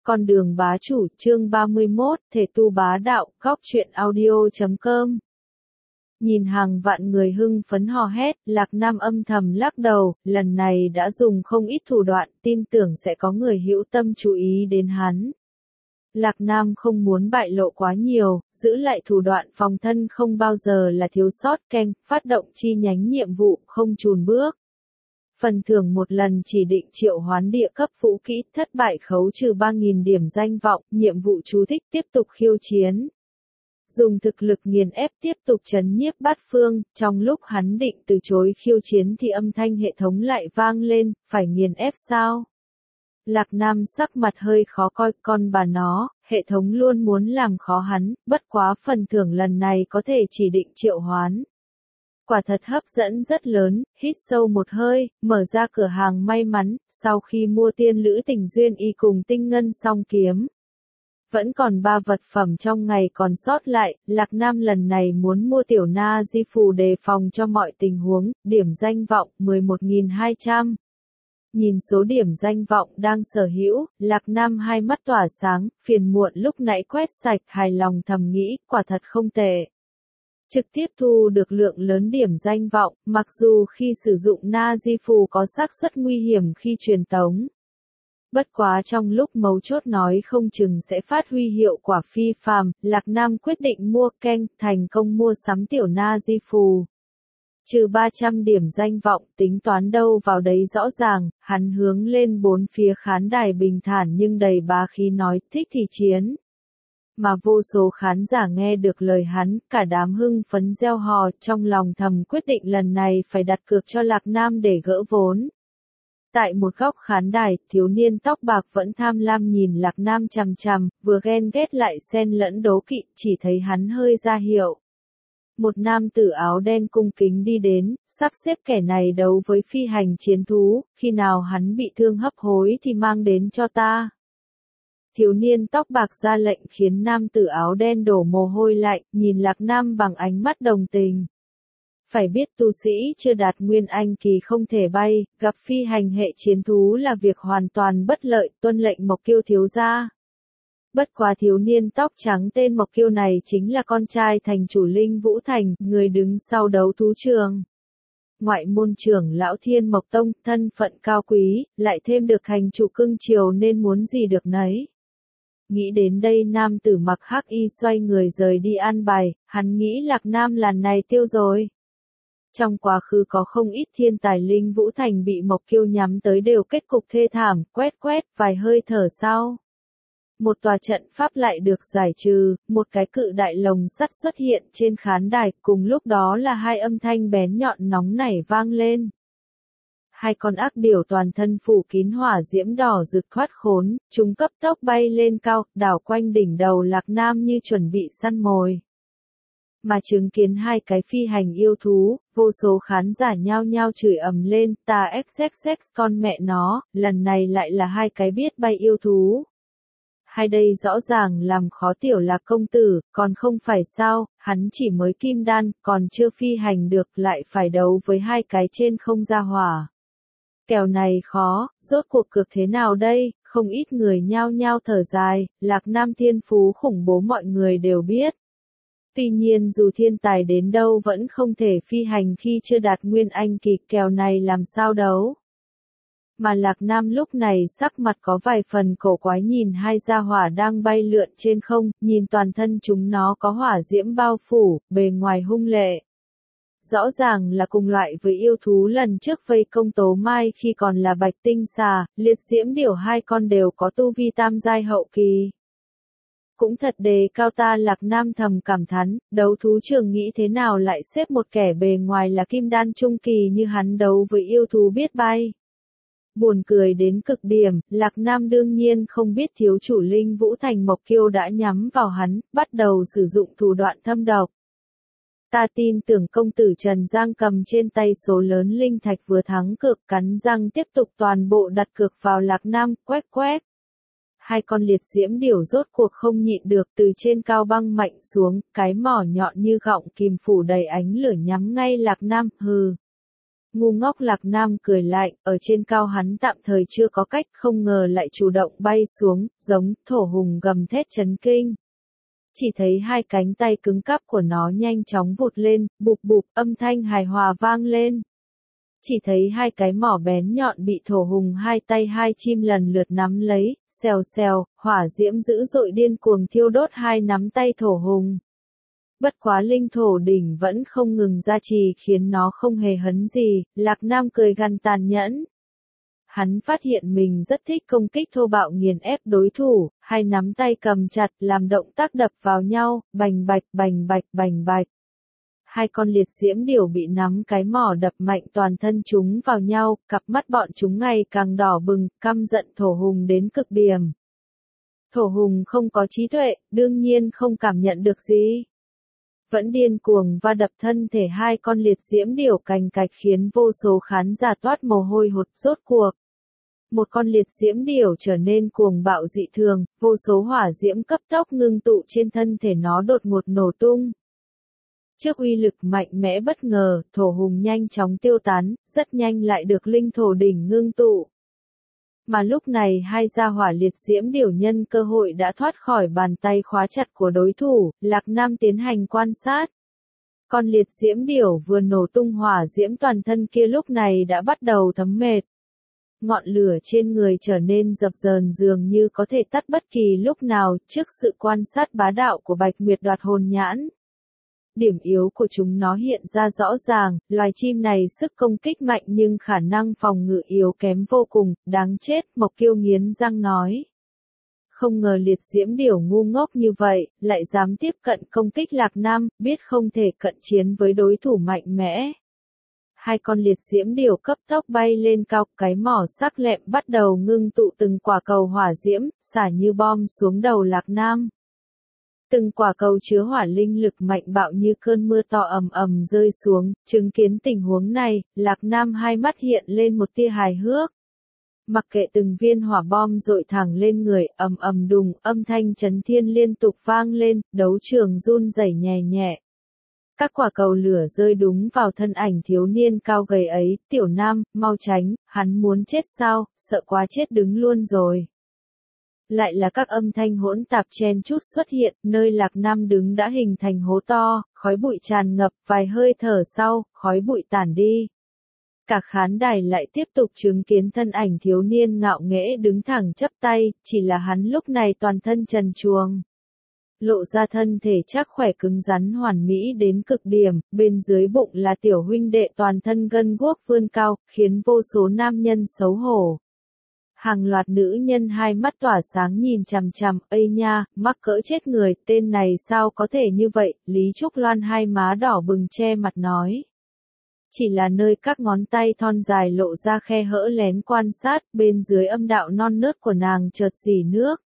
Con đường bá chủ, chương 31, thể tu bá đạo, góc truyện audio.com. Nhìn hàng vạn người hưng phấn hò hét, Lạc Nam âm thầm lắc đầu, lần này đã dùng không ít thủ đoạn, tin tưởng sẽ có người hữu tâm chú ý đến hắn. Lạc Nam không muốn bại lộ quá nhiều, giữ lại thủ đoạn phòng thân không bao giờ là thiếu sót, phát động chi nhánh nhiệm vụ, không chùn bước. Phần thưởng một lần chỉ định triệu hoán địa cấp vũ kỹ, thất bại khấu trừ 3.000 điểm danh vọng, nhiệm vụ chú thích tiếp tục khiêu chiến. Dùng thực lực nghiền ép tiếp tục trấn nhiếp bát phương, trong lúc hắn định từ chối khiêu chiến thì âm thanh hệ thống lại vang lên, phải nghiền ép sao? Lạc Nam sắc mặt hơi khó coi, con bà nó, hệ thống luôn muốn làm khó hắn, bất quá phần thưởng lần này có thể chỉ định triệu hoán. Quả thật hấp dẫn rất lớn, hít sâu một hơi, mở ra cửa hàng may mắn, sau khi mua tiên lữ tình duyên y cùng tinh ngân song kiếm. Vẫn còn 3 vật phẩm trong ngày còn sót lại, Lạc Nam lần này muốn mua tiểu na di phù đề phòng cho mọi tình huống, điểm danh vọng 11.200. Nhìn số điểm danh vọng đang sở hữu, Lạc Nam hai mắt tỏa sáng, phiền muộn lúc nãy quét sạch, hài lòng thầm nghĩ, quả thật không tệ. Trực tiếp thu được lượng lớn điểm danh vọng, mặc dù khi sử dụng na di phù có xác suất nguy hiểm khi truyền tống. Bất quá trong lúc mấu chốt nói không chừng sẽ phát huy hiệu quả phi phàm, Lạc Nam quyết định mua thành công mua sắm tiểu na di phù. Trừ 300 điểm danh vọng, tính toán đâu vào đấy rõ ràng, hắn hướng lên bốn phía khán đài bình thản nhưng đầy bá khí nói, thích thì chiến. Mà vô số khán giả nghe được lời hắn, cả đám hưng phấn reo hò, trong lòng thầm quyết định lần này phải đặt cược cho Lạc Nam để gỡ vốn. Tại một góc khán đài, thiếu niên tóc bạc vẫn tham lam nhìn Lạc Nam chằm chằm, vừa ghen ghét lại xen lẫn đố kỵ, chỉ thấy hắn hơi ra hiệu. Một nam tử áo đen cung kính đi đến, sắp xếp kẻ này đấu với phi hành chiến thú, khi nào hắn bị thương hấp hối thì mang đến cho ta. Thiếu niên tóc bạc ra lệnh khiến nam tử áo đen đổ mồ hôi lạnh, nhìn Lạc Nam bằng ánh mắt đồng tình. Phải biết tu sĩ chưa đạt nguyên anh kỳ không thể bay, gặp phi hành hệ chiến thú là việc hoàn toàn bất lợi, tuân lệnh Mộc Kiêu thiếu gia. Bất quá thiếu niên tóc trắng tên Mộc Kiêu này chính là con trai thành chủ Linh Vũ Thành, người đứng sau đấu thú trường. Ngoại môn trưởng lão Thiên Mộc Tông, thân phận cao quý, lại thêm được thành chủ cưng chiều nên muốn gì được nấy. Nghĩ đến đây nam tử mặc hắc y xoay người rời đi an bài, hắn nghĩ Lạc Nam lần này tiêu rồi. Trong quá khứ có không ít thiên tài Linh Vũ Thành bị Mộc Kiêu nhắm tới đều kết cục thê thảm, quét vài hơi thở sau. Một tòa trận pháp lại được giải trừ, một cái cự đại lồng sắt xuất hiện trên khán đài, cùng lúc đó là hai âm thanh bén nhọn nóng nảy vang lên. Hai con ác điểu toàn thân phủ kín hỏa diễm đỏ rực thoát khốn, chúng cấp tốc bay lên cao, đảo quanh đỉnh đầu Lạc Nam như chuẩn bị săn mồi. Mà chứng kiến hai cái phi hành yêu thú, vô số khán giả nhao nhao chửi ầm lên, ta xxx con mẹ nó, lần này lại là hai cái biết bay yêu thú. Hai đây rõ ràng làm khó tiểu Lạc công tử, còn không phải sao, hắn chỉ mới kim đan, còn chưa phi hành được lại phải đấu với hai cái trên không ra hỏa. Kèo này khó, rốt cuộc cược thế nào đây, không ít người nhao nhao thở dài, Lạc Nam thiên phú khủng bố mọi người đều biết. Tuy nhiên dù thiên tài đến đâu vẫn không thể phi hành khi chưa đạt nguyên anh kỳ, kèo này làm sao đấu. Mà Lạc Nam lúc này sắc mặt có vài phần cổ quái nhìn hai gia hỏa đang bay lượn trên không, nhìn toàn thân chúng nó có hỏa diễm bao phủ, bề ngoài hung lệ. Rõ ràng là cùng loại với yêu thú lần trước vây công Tố Mai khi còn là Bạch Tinh Xà, liệt diễm điểu hai con đều có tu vi tam giai hậu kỳ. Cũng thật đề cao ta Lạc Nam thầm cảm thán, đấu thú trường nghĩ thế nào lại xếp một kẻ bề ngoài là kim đan trung kỳ như hắn đấu với yêu thú biết bay. Buồn cười đến cực điểm, Lạc Nam đương nhiên không biết thiếu chủ Linh Vũ Thành Mộc Kiêu đã nhắm vào hắn, bắt đầu sử dụng thủ đoạn thâm độc. Ta tin tưởng công tử Trần Giang cầm trên tay số lớn linh thạch vừa thắng cược cắn răng tiếp tục toàn bộ đặt cược vào Lạc Nam, quét. Hai con liệt diễm điểu rốt cuộc không nhịn được từ trên cao băng mạnh xuống, cái mỏ nhọn như gọng kìm phủ đầy ánh lửa nhắm ngay Lạc Nam, hừ. Ngu ngốc Lạc Nam cười lạnh, ở trên cao hắn tạm thời chưa có cách, không ngờ lại chủ động bay xuống, giống thổ hùng gầm thét chấn kinh. Chỉ thấy hai cánh tay cứng cáp của nó nhanh chóng vụt lên, bụp bụp, âm thanh hài hòa vang lên. Chỉ thấy hai cái mỏ bén nhọn bị thổ hùng hai tay hai chim lần lượt nắm lấy, xèo xèo, hỏa diễm dữ dội điên cuồng thiêu đốt hai nắm tay thổ hùng. Bất quá linh thổ đỉnh vẫn không ngừng gia trì khiến nó không hề hấn gì, Lạc Nam cười gằn tàn nhẫn. Hắn phát hiện mình rất thích công kích thô bạo nghiền ép đối thủ, hai nắm tay cầm chặt làm động tác đập vào nhau, bành bạch bành bạch bành bạch. Hai con liệt diễm điểu bị nắm cái mỏ đập mạnh toàn thân chúng vào nhau, cặp mắt bọn chúng ngày càng đỏ bừng, căm giận thổ hùng đến cực điểm. Thổ hùng không có trí tuệ, đương nhiên không cảm nhận được gì. Vẫn điên cuồng và đập thân thể hai con liệt diễm điểu cành cạch khiến vô số khán giả toát mồ hôi hột rốt cuộc. Một con liệt diễm điểu trở nên cuồng bạo dị thường, vô số hỏa diễm cấp tốc ngưng tụ trên thân thể nó đột ngột nổ tung. Trước uy lực mạnh mẽ bất ngờ, thổ hùng nhanh chóng tiêu tán, rất nhanh lại được linh thổ đỉnh ngưng tụ. Mà lúc này hai gia hỏa liệt diễm điểu nhân cơ hội đã thoát khỏi bàn tay khóa chặt của đối thủ, Lạc Nam tiến hành quan sát. Con liệt diễm điểu vừa nổ tung hỏa diễm toàn thân kia lúc này đã bắt đầu thấm mệt. Ngọn lửa trên người trở nên dập dờn dường như có thể tắt bất kỳ lúc nào trước sự quan sát bá đạo của Bạch Nguyệt Đoạt Hồn Nhãn. Điểm yếu của chúng nó hiện ra rõ ràng, loài chim này sức công kích mạnh nhưng khả năng phòng ngự yếu kém vô cùng, đáng chết, Mộc Kiêu nghiến răng nói. Không ngờ liệt diễm điểu ngu ngốc như vậy, lại dám tiếp cận công kích Lạc Nam, biết không thể cận chiến với đối thủ mạnh mẽ. Hai con liệt diễm điểu cấp tốc bay lên cao, cái mỏ sắc lẹm bắt đầu ngưng tụ từng quả cầu hỏa diễm, xả như bom xuống đầu Lạc Nam. Từng quả cầu chứa hỏa linh lực mạnh bạo như cơn mưa to ầm ầm rơi xuống, chứng kiến tình huống này, Lạc Nam hai mắt hiện lên một tia hài hước. Mặc kệ từng viên hỏa bom dội thẳng lên người, ầm ầm đùng, âm thanh chấn thiên liên tục vang lên, đấu trường run rẩy nhẹ nhẹ. Các quả cầu lửa rơi đúng vào thân ảnh thiếu niên cao gầy ấy, Tiểu Nam, mau tránh, hắn muốn chết sao, sợ quá chết đứng luôn rồi. Lại là các âm thanh hỗn tạp chen chúc xuất hiện, nơi Lạc Nam đứng đã hình thành hố to, khói bụi tràn ngập, vài hơi thở sau, khói bụi tản đi. Cả khán đài lại tiếp tục chứng kiến thân ảnh thiếu niên ngạo nghễ đứng thẳng chắp tay, chỉ là hắn lúc này toàn thân trần truồng. Lộ ra thân thể chắc khỏe cứng rắn hoàn mỹ đến cực điểm, bên dưới bụng là tiểu huynh đệ toàn thân gân guốc vươn cao, khiến vô số nam nhân xấu hổ. Hàng loạt nữ nhân hai mắt tỏa sáng nhìn chằm chằm, ây nha, mắc cỡ chết người, tên này sao có thể như vậy, Lý Trúc Loan hai má đỏ bừng che mặt nói. Chỉ là nơi các ngón tay thon dài lộ ra khe hở lén quan sát, bên dưới âm đạo non nớt của nàng chợt rỉ nước.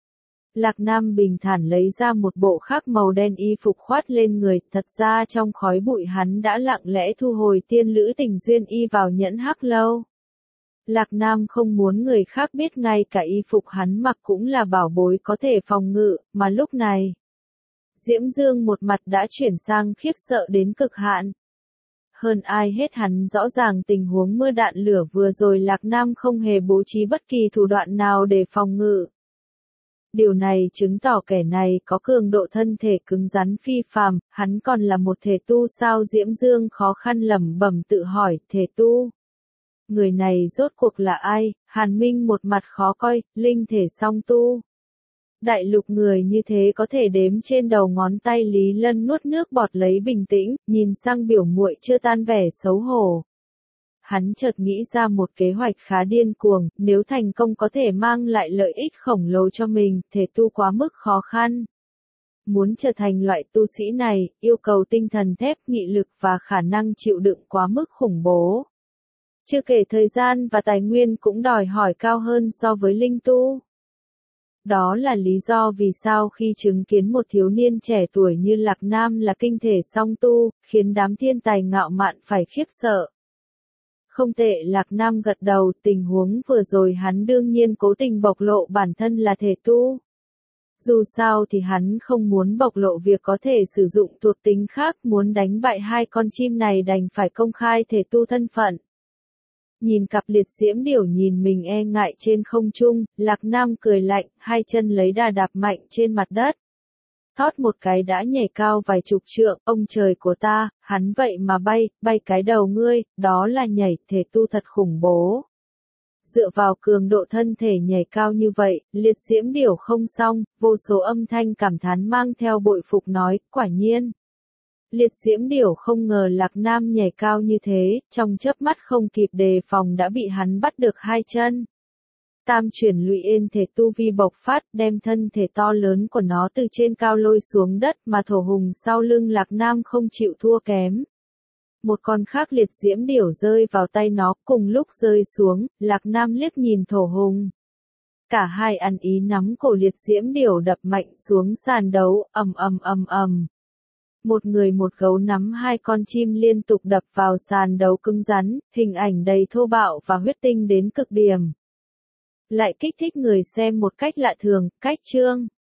Lạc Nam bình thản lấy ra một bộ khác màu đen y phục khoát lên người, thật ra trong khói bụi hắn đã lặng lẽ thu hồi tiên lữ tình duyên y vào nhẫn hắc lâu. Lạc Nam không muốn người khác biết ngay cả y phục hắn mặc cũng là bảo bối có thể phòng ngự, mà lúc này. Diễm Dương một mặt đã chuyển sang khiếp sợ đến cực hạn. Hơn ai hết hắn rõ ràng tình huống mưa đạn lửa vừa rồi Lạc Nam không hề bố trí bất kỳ thủ đoạn nào để phòng ngự. Điều này chứng tỏ kẻ này có cường độ thân thể cứng rắn phi phàm, hắn còn là một thể tu sao Diễm Dương khó khăn lẩm bẩm tự hỏi, thể tu. Người này rốt cuộc là ai? Hàn Minh một mặt khó coi, linh thể song tu. Đại lục người như thế có thể đếm trên đầu ngón tay Lý Lân nuốt nước bọt lấy bình tĩnh, nhìn sang biểu muội chưa tan vẻ xấu hổ. Hắn chợt nghĩ ra một kế hoạch khá điên cuồng, nếu thành công có thể mang lại lợi ích khổng lồ cho mình, thể tu quá mức khó khăn. Muốn trở thành loại tu sĩ này, yêu cầu tinh thần thép, nghị lực và khả năng chịu đựng quá mức khủng bố. Chưa kể thời gian và tài nguyên cũng đòi hỏi cao hơn so với linh tu. Đó là lý do vì sao khi chứng kiến một thiếu niên trẻ tuổi như Lạc Nam là kinh thể song tu, khiến đám thiên tài ngạo mạn phải khiếp sợ. Không tệ, Lạc Nam gật đầu, tình huống vừa rồi hắn đương nhiên cố tình bộc lộ bản thân là thể tu. Dù sao thì hắn không muốn bộc lộ việc có thể sử dụng thuộc tính khác, muốn đánh bại hai con chim này đành phải công khai thể tu thân phận. Nhìn cặp liệt diễm điểu nhìn mình e ngại trên không trung, Lạc Nam cười lạnh, hai chân lấy đà đạp mạnh trên mặt đất. Thoát một cái đã nhảy cao vài chục trượng, ông trời của ta, hắn vậy mà bay cái đầu ngươi, đó là nhảy, thể tu thật khủng bố. Dựa vào cường độ thân thể nhảy cao như vậy, liệt diễm điểu không xong, vô số âm thanh cảm thán mang theo bội phục nói, quả nhiên. Liệt diễm điểu không ngờ Lạc Nam nhảy cao như thế, trong chớp mắt không kịp đề phòng đã bị hắn bắt được hai chân. Tam chuyển lụy yên thể tu vi bộc phát, đem thân thể to lớn của nó từ trên cao lôi xuống đất mà thổ hùng sau lưng Lạc Nam không chịu thua kém. Một con khác liệt diễm điểu rơi vào tay nó, cùng lúc rơi xuống, Lạc Nam liếc nhìn thổ hùng. Cả hai ăn ý nắm cổ liệt diễm điểu đập mạnh xuống sàn đấu, ầm ầm ầm ầm. Một người một gấu nắm hai con chim liên tục đập vào sàn đấu cứng rắn, hình ảnh đầy thô bạo và huyết tinh đến cực điểm. Lại kích thích người xem một cách lạ thường, cách chương.